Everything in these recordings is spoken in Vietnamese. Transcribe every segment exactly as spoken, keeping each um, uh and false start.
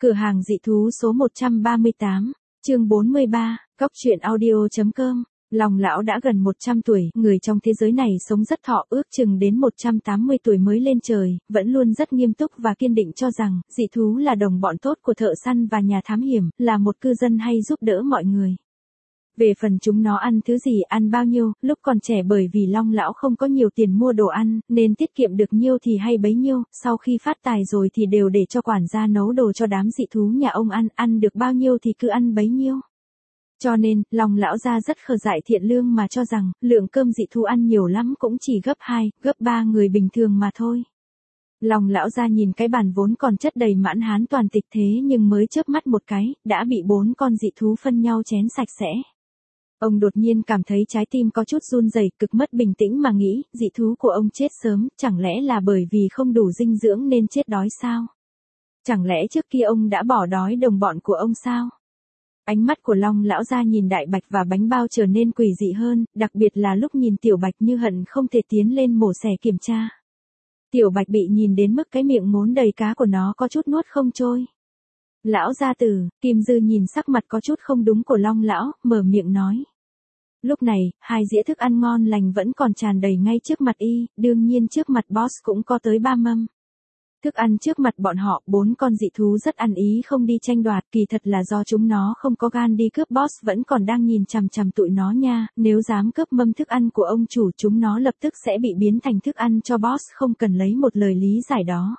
Cửa hàng dị thú số một trăm ba mươi tám, chương bốn mươi ba, cóc truyện audio.com. Lòng lão đã gần một trăm tuổi, người trong thế giới này sống rất thọ, ước chừng đến một trăm tám mươi tuổi mới lên trời, vẫn luôn rất nghiêm túc và kiên định cho rằng, dị thú là đồng bọn tốt của thợ săn và nhà thám hiểm, là một cư dân hay giúp đỡ mọi người. Về phần chúng nó ăn thứ gì, ăn bao nhiêu, lúc còn trẻ bởi vì Long lão không có nhiều tiền mua đồ ăn, nên tiết kiệm được nhiêu thì hay bấy nhiêu, sau khi phát tài rồi thì đều để cho quản gia nấu đồ cho đám dị thú nhà ông ăn, ăn được bao nhiêu thì cứ ăn bấy nhiêu. Cho nên, Long lão gia rất khờ dại thiện lương mà cho rằng, lượng cơm dị thú ăn nhiều lắm cũng chỉ gấp hai, gấp ba người bình thường mà thôi. Long lão gia nhìn cái bàn vốn còn chất đầy mãn hán toàn tịch thế nhưng mới chớp mắt một cái, đã bị bốn con dị thú phân nhau chén sạch sẽ. Ông đột nhiên cảm thấy trái tim có chút run rẩy, cực mất bình tĩnh mà nghĩ, dị thú của ông chết sớm, chẳng lẽ là bởi vì không đủ dinh dưỡng nên chết đói sao? Chẳng lẽ trước kia ông đã bỏ đói đồng bọn của ông sao? Ánh mắt của Long lão gia nhìn đại bạch và bánh bao trở nên quỷ dị hơn, đặc biệt là lúc nhìn tiểu bạch như hận không thể tiến lên mổ xẻ kiểm tra. Tiểu bạch bị nhìn đến mức cái miệng ngốn đầy cá của nó có chút nuốt không trôi. Lão gia tử, Kim Dư nhìn sắc mặt có chút không đúng của Long lão, mở miệng nói. Lúc này, hai dĩa thức ăn ngon lành vẫn còn tràn đầy ngay trước mặt y, đương nhiên trước mặt boss cũng có tới ba mâm. Thức ăn trước mặt bọn họ, bốn con dị thú rất ăn ý không đi tranh đoạt, kỳ thật là do chúng nó không có gan đi cướp, boss vẫn còn đang nhìn chằm chằm tụi nó nha, nếu dám cướp mâm thức ăn của ông chủ chúng nó lập tức sẽ bị biến thành thức ăn cho boss, không cần lấy một lời lý giải đó.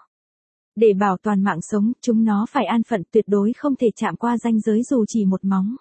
Để bảo toàn mạng sống, chúng nó phải an phận, tuyệt đối không thể chạm qua ranh giới dù chỉ một móng.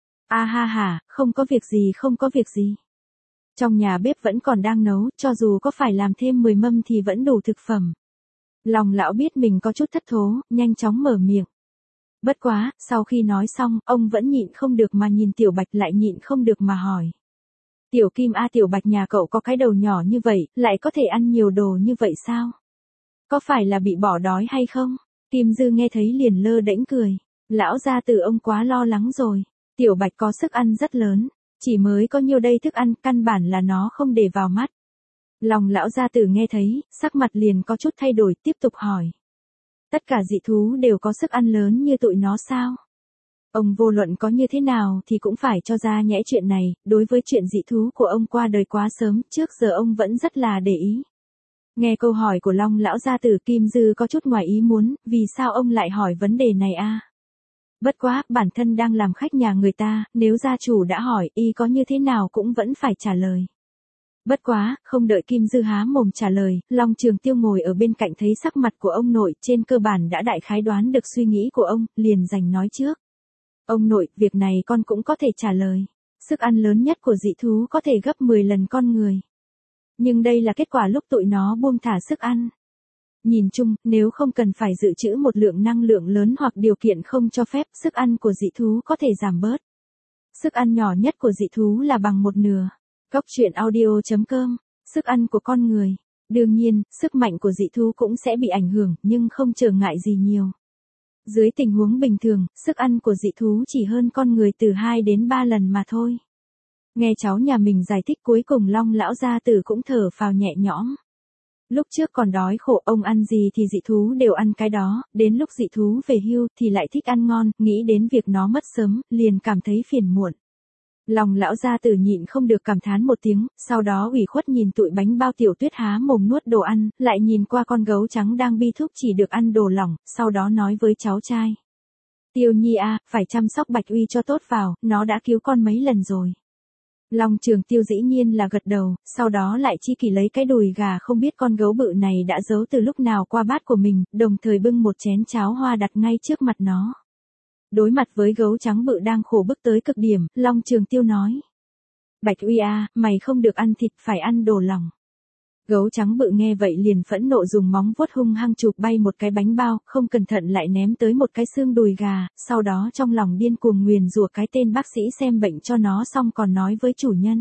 A ha ha, không có việc gì không có việc gì. Trong nhà bếp vẫn còn đang nấu, cho dù có phải làm thêm mười mâm thì vẫn đủ thực phẩm. Long lão biết mình có chút thất thố, nhanh chóng mở miệng. Bất quá, sau khi nói xong, ông vẫn nhịn không được mà nhìn tiểu bạch, lại nhịn không được mà hỏi. Tiểu Kim a, tiểu bạch nhà cậu có cái đầu nhỏ như vậy, lại có thể ăn nhiều đồ như vậy sao? Có phải là bị bỏ đói hay không? Kim Dư nghe thấy liền lơ đễnh cười. Lão gia tử ông quá lo lắng rồi. Tiểu bạch có sức ăn rất lớn, chỉ mới có nhiêu đây thức ăn, căn bản là nó không để vào mắt. Long lão gia tử nghe thấy, sắc mặt liền có chút thay đổi, tiếp tục hỏi. Tất cả dị thú đều có sức ăn lớn như tụi nó sao? Ông vô luận có như thế nào thì cũng phải cho ra nhẽ chuyện này, đối với chuyện dị thú của ông qua đời quá sớm, trước giờ ông vẫn rất là để ý. Nghe câu hỏi của Long lão gia tử, Kim Dư có chút ngoài ý muốn, vì sao ông lại hỏi vấn đề này a? Bất quá, bản thân đang làm khách nhà người ta, nếu gia chủ đã hỏi, y có như thế nào cũng vẫn phải trả lời. Bất quá, không đợi Kim Dư há mồm trả lời, Long Trường Tiêu ngồi ở bên cạnh thấy sắc mặt của ông nội, trên cơ bản đã đại khái đoán được suy nghĩ của ông, liền giành nói trước. Ông nội, việc này con cũng có thể trả lời. Sức ăn lớn nhất của dị thú có thể gấp mười lần con người. Nhưng đây là kết quả lúc tụi nó buông thả sức ăn. Nhìn chung, nếu không cần phải dự trữ một lượng năng lượng lớn hoặc điều kiện không cho phép, sức ăn của dị thú có thể giảm bớt. Sức ăn nhỏ nhất của dị thú là bằng một nửa. Cóc truyện audio.com. Sức ăn của con người. Đương nhiên, sức mạnh của dị thú cũng sẽ bị ảnh hưởng, nhưng không trở ngại gì nhiều. Dưới tình huống bình thường, sức ăn của dị thú chỉ hơn con người từ hai đến ba lần mà thôi. Nghe cháu nhà mình giải thích cuối cùng Long lão gia tử cũng thở phào nhẹ nhõm. Lúc trước còn đói khổ, ông ăn gì thì dị thú đều ăn cái đó, đến lúc dị thú về hưu thì lại thích ăn ngon, nghĩ đến việc nó mất sớm, liền cảm thấy phiền muộn. Long lão gia tử nhịn không được cảm thán một tiếng, sau đó ủy khuất nhìn tụi bánh bao tiểu tuyết há mồm nuốt đồ ăn, lại nhìn qua con gấu trắng đang bi thúc chỉ được ăn đồ lỏng, sau đó nói với cháu trai. Tiêu Nhi a, phải chăm sóc Bạch Uy cho tốt vào, nó đã cứu con mấy lần rồi. Long Trường Tiêu dĩ nhiên là gật đầu, sau đó lại chi kỷ lấy cái đùi gà không biết con gấu bự này đã giấu từ lúc nào qua bát của mình, đồng thời bưng một chén cháo hoa đặt ngay trước mặt nó. Đối mặt với gấu trắng bự đang khổ bức tới cực điểm, Long Trường Tiêu nói. Bạch Uy a, mày không được ăn thịt, phải ăn đồ lỏng. Gấu trắng bự nghe vậy liền phẫn nộ dùng móng vuốt hung hăng chụp bay một cái bánh bao, không cẩn thận lại ném tới một cái xương đùi gà, sau đó trong lòng điên cuồng nguyền rủa cái tên bác sĩ xem bệnh cho nó xong còn nói với chủ nhân.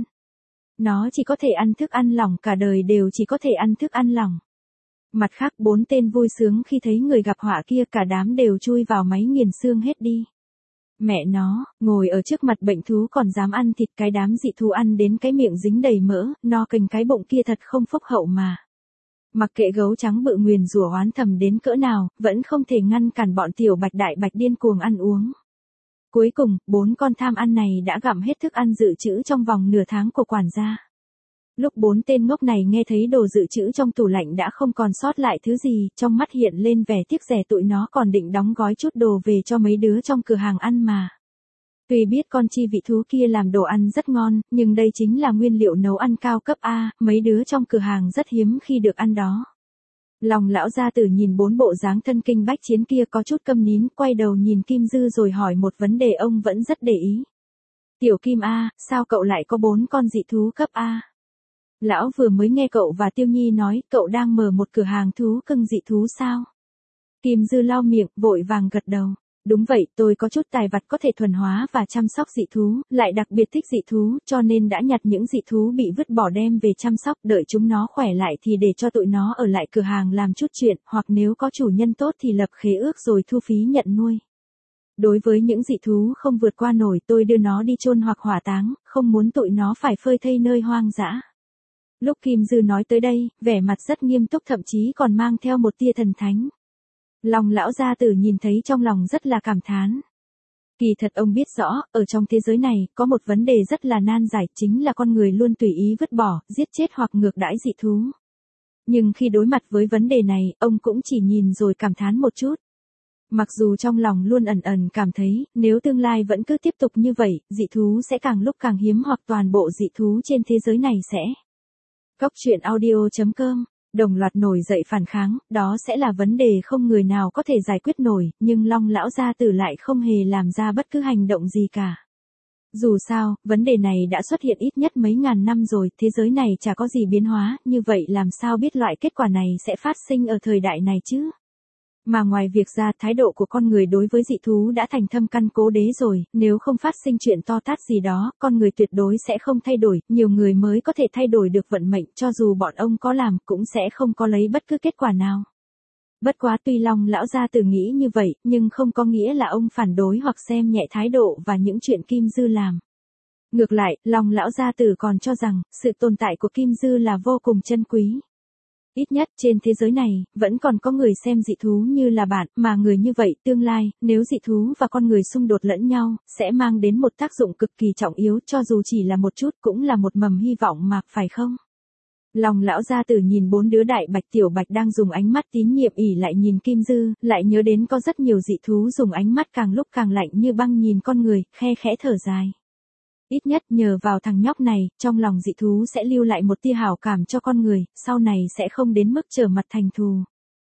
Nó chỉ có thể ăn thức ăn lỏng, cả đời đều chỉ có thể ăn thức ăn lỏng. Mặt khác bốn tên vui sướng khi thấy người gặp họa kia, cả đám đều chui vào máy nghiền xương hết đi. Mẹ nó, ngồi ở trước mặt bệnh thú còn dám ăn thịt, cái đám dị thú ăn đến cái miệng dính đầy mỡ, no cành cái bụng kia thật không phúc hậu mà. Mặc kệ gấu trắng bự nguyền rủa oán thầm đến cỡ nào, vẫn không thể ngăn cản bọn tiểu bạch đại bạch điên cuồng ăn uống. Cuối cùng, bốn con tham ăn này đã gặm hết thức ăn dự trữ trong vòng nửa tháng của quản gia. Lúc bốn tên ngốc này nghe thấy đồ dự trữ trong tủ lạnh đã không còn sót lại thứ gì, trong mắt hiện lên vẻ tiếc rẻ tụi nó còn định đóng gói chút đồ về cho mấy đứa trong cửa hàng ăn mà. Tuy biết con chi vị thú kia làm đồ ăn rất ngon, nhưng đây chính là nguyên liệu nấu ăn cao cấp A, mấy đứa trong cửa hàng rất hiếm khi được ăn đó. Lòng lão gia tử nhìn bốn bộ dáng thân kinh bách chiến kia có chút câm nín, quay đầu nhìn Kim Dư rồi hỏi một vấn đề ông vẫn rất để ý. Tiểu Kim A, sao cậu lại có bốn con dị thú cấp A? Lão vừa mới nghe cậu và Tiêu Nhi nói cậu đang mở một cửa hàng thú cưng dị thú sao? Kim Dư lau miệng, vội vàng gật đầu. Đúng vậy, tôi có chút tài vặt có thể thuần hóa và chăm sóc dị thú, lại đặc biệt thích dị thú, cho nên đã nhặt những dị thú bị vứt bỏ đem về chăm sóc, đợi chúng nó khỏe lại thì để cho tụi nó ở lại cửa hàng làm chút chuyện, hoặc nếu có chủ nhân tốt thì lập khế ước rồi thu phí nhận nuôi. Đối với những dị thú không vượt qua nổi tôi đưa nó đi chôn hoặc hỏa táng, không muốn tụi nó phải phơi thây nơi hoang dã. Lúc Kim Dư nói tới đây, vẻ mặt rất nghiêm túc thậm chí còn mang theo một tia thần thánh. Lòng lão gia tử nhìn thấy trong lòng rất là cảm thán. Kỳ thật ông biết rõ, ở trong thế giới này, có một vấn đề rất là nan giải, chính là con người luôn tùy ý vứt bỏ, giết chết hoặc ngược đãi dị thú. Nhưng khi đối mặt với vấn đề này, ông cũng chỉ nhìn rồi cảm thán một chút. Mặc dù trong lòng luôn ẩn ẩn cảm thấy, nếu tương lai vẫn cứ tiếp tục như vậy, dị thú sẽ càng lúc càng hiếm hoặc toàn bộ dị thú trên thế giới này sẽ. Cóc truyện audio chấm com Đồng loạt nổi dậy phản kháng, đó sẽ là vấn đề không người nào có thể giải quyết nổi, nhưng Long lão gia tử lại không hề làm ra bất cứ hành động gì cả. Dù sao, vấn đề này đã xuất hiện ít nhất mấy ngàn năm rồi, thế giới này chả có gì biến hóa, như vậy làm sao biết loại kết quả này sẽ phát sinh ở thời đại này chứ? Mà ngoài việc ra, thái độ của con người đối với dị thú đã thành thâm căn cố đế rồi, nếu không phát sinh chuyện to tát gì đó, con người tuyệt đối sẽ không thay đổi, nhiều người mới có thể thay đổi được vận mệnh, cho dù bọn ông có làm, cũng sẽ không có lấy bất cứ kết quả nào. Bất quá tuy Long lão gia tử nghĩ như vậy, nhưng không có nghĩa là ông phản đối hoặc xem nhẹ thái độ và những chuyện Kim Dư làm. Ngược lại, Long lão gia tử còn cho rằng, sự tồn tại của Kim Dư là vô cùng chân quý. Ít nhất trên thế giới này, vẫn còn có người xem dị thú như là bạn, mà người như vậy tương lai, nếu dị thú và con người xung đột lẫn nhau, sẽ mang đến một tác dụng cực kỳ trọng yếu, cho dù chỉ là một chút cũng là một mầm hy vọng mà, phải không? Lòng lão gia tử nhìn bốn đứa đại bạch tiểu bạch đang dùng ánh mắt tín nhiệm ỉ lại nhìn Kim Dư, lại nhớ đến có rất nhiều dị thú dùng ánh mắt càng lúc càng lạnh như băng nhìn con người, khe khẽ thở dài. Ít nhất nhờ vào thằng nhóc này, trong lòng dị thú sẽ lưu lại một tia hảo cảm cho con người, sau này sẽ không đến mức trở mặt thành thù.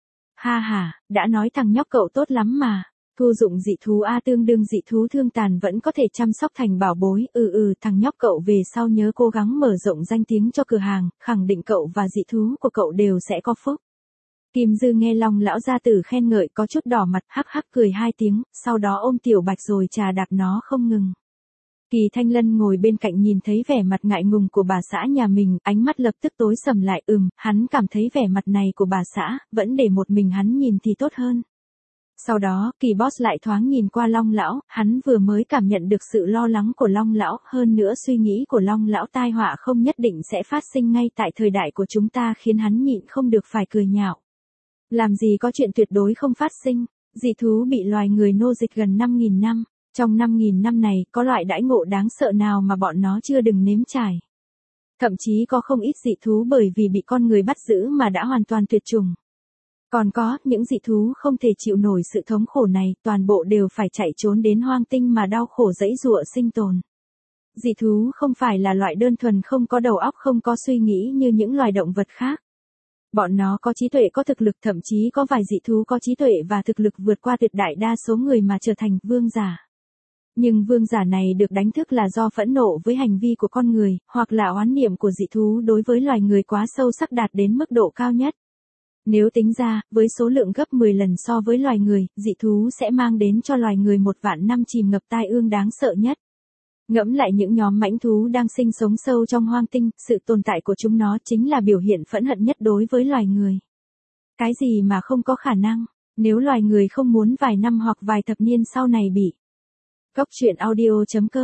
Ha ha, đã nói thằng nhóc cậu tốt lắm mà. Thu dụng dị thú A tương đương dị thú thương tàn vẫn có thể chăm sóc thành bảo bối, ừ ừ thằng nhóc cậu về sau nhớ cố gắng mở rộng danh tiếng cho cửa hàng, khẳng định cậu và dị thú của cậu đều sẽ có phúc. Kim Dư nghe Long lão gia tử khen ngợi có chút đỏ mặt, hắc hắc cười hai tiếng, sau đó ôm tiểu bạch rồi chà đạp nó không ngừng. Kỳ Thanh Lân ngồi bên cạnh nhìn thấy vẻ mặt ngại ngùng của bà xã nhà mình, ánh mắt lập tức tối sầm lại, ừm, hắn cảm thấy vẻ mặt này của bà xã, vẫn để một mình hắn nhìn thì tốt hơn. Sau đó, Kỳ Boss lại thoáng nhìn qua Long lão, hắn vừa mới cảm nhận được sự lo lắng của Long lão, hơn nữa suy nghĩ của Long lão tai họa không nhất định sẽ phát sinh ngay tại thời đại của chúng ta khiến hắn nhịn không được phải cười nhạo. Làm gì có chuyện tuyệt đối không phát sinh, dị thú bị loài người nô dịch gần năm nghìn năm. Trong năm nghìn năm này, có loại đãi ngộ đáng sợ nào mà bọn nó chưa đừng nếm trải. Thậm chí có không ít dị thú bởi vì bị con người bắt giữ mà đã hoàn toàn tuyệt chủng. Còn có, những dị thú không thể chịu nổi sự thống khổ này, toàn bộ đều phải chạy trốn đến hoang tinh mà đau khổ dẫy dụa sinh tồn. Dị thú không phải là loại đơn thuần không có đầu óc không có suy nghĩ như những loài động vật khác. Bọn nó có trí tuệ có thực lực, thậm chí có vài dị thú có trí tuệ và thực lực vượt qua tuyệt đại đa số người mà trở thành vương giả. Nhưng vương giả này được đánh thức là do phẫn nộ với hành vi của con người, hoặc là oán niệm của dị thú đối với loài người quá sâu sắc đạt đến mức độ cao nhất. Nếu tính ra, với số lượng gấp mười lần so với loài người, dị thú sẽ mang đến cho loài người một vạn năm chìm ngập tai ương đáng sợ nhất. Ngẫm lại những nhóm mãnh thú đang sinh sống sâu trong hoang tinh, sự tồn tại của chúng nó chính là biểu hiện phẫn hận nhất đối với loài người. Cái gì mà không có khả năng, nếu loài người không muốn vài năm hoặc vài thập niên sau này bị. Cóc truyện audio chấm com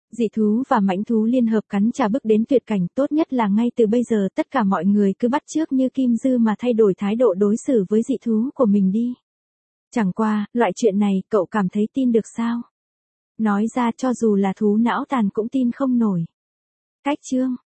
Dị thú và mãnh thú liên hợp cắn trả bước đến tuyệt cảnh, tốt nhất là ngay từ bây giờ tất cả mọi người cứ bắt chước như Kim Dư mà thay đổi thái độ đối xử với dị thú của mình đi. Chẳng qua, loại chuyện này cậu cảm thấy tin được sao? Nói ra cho dù là thú não tàn cũng tin không nổi. Cách chương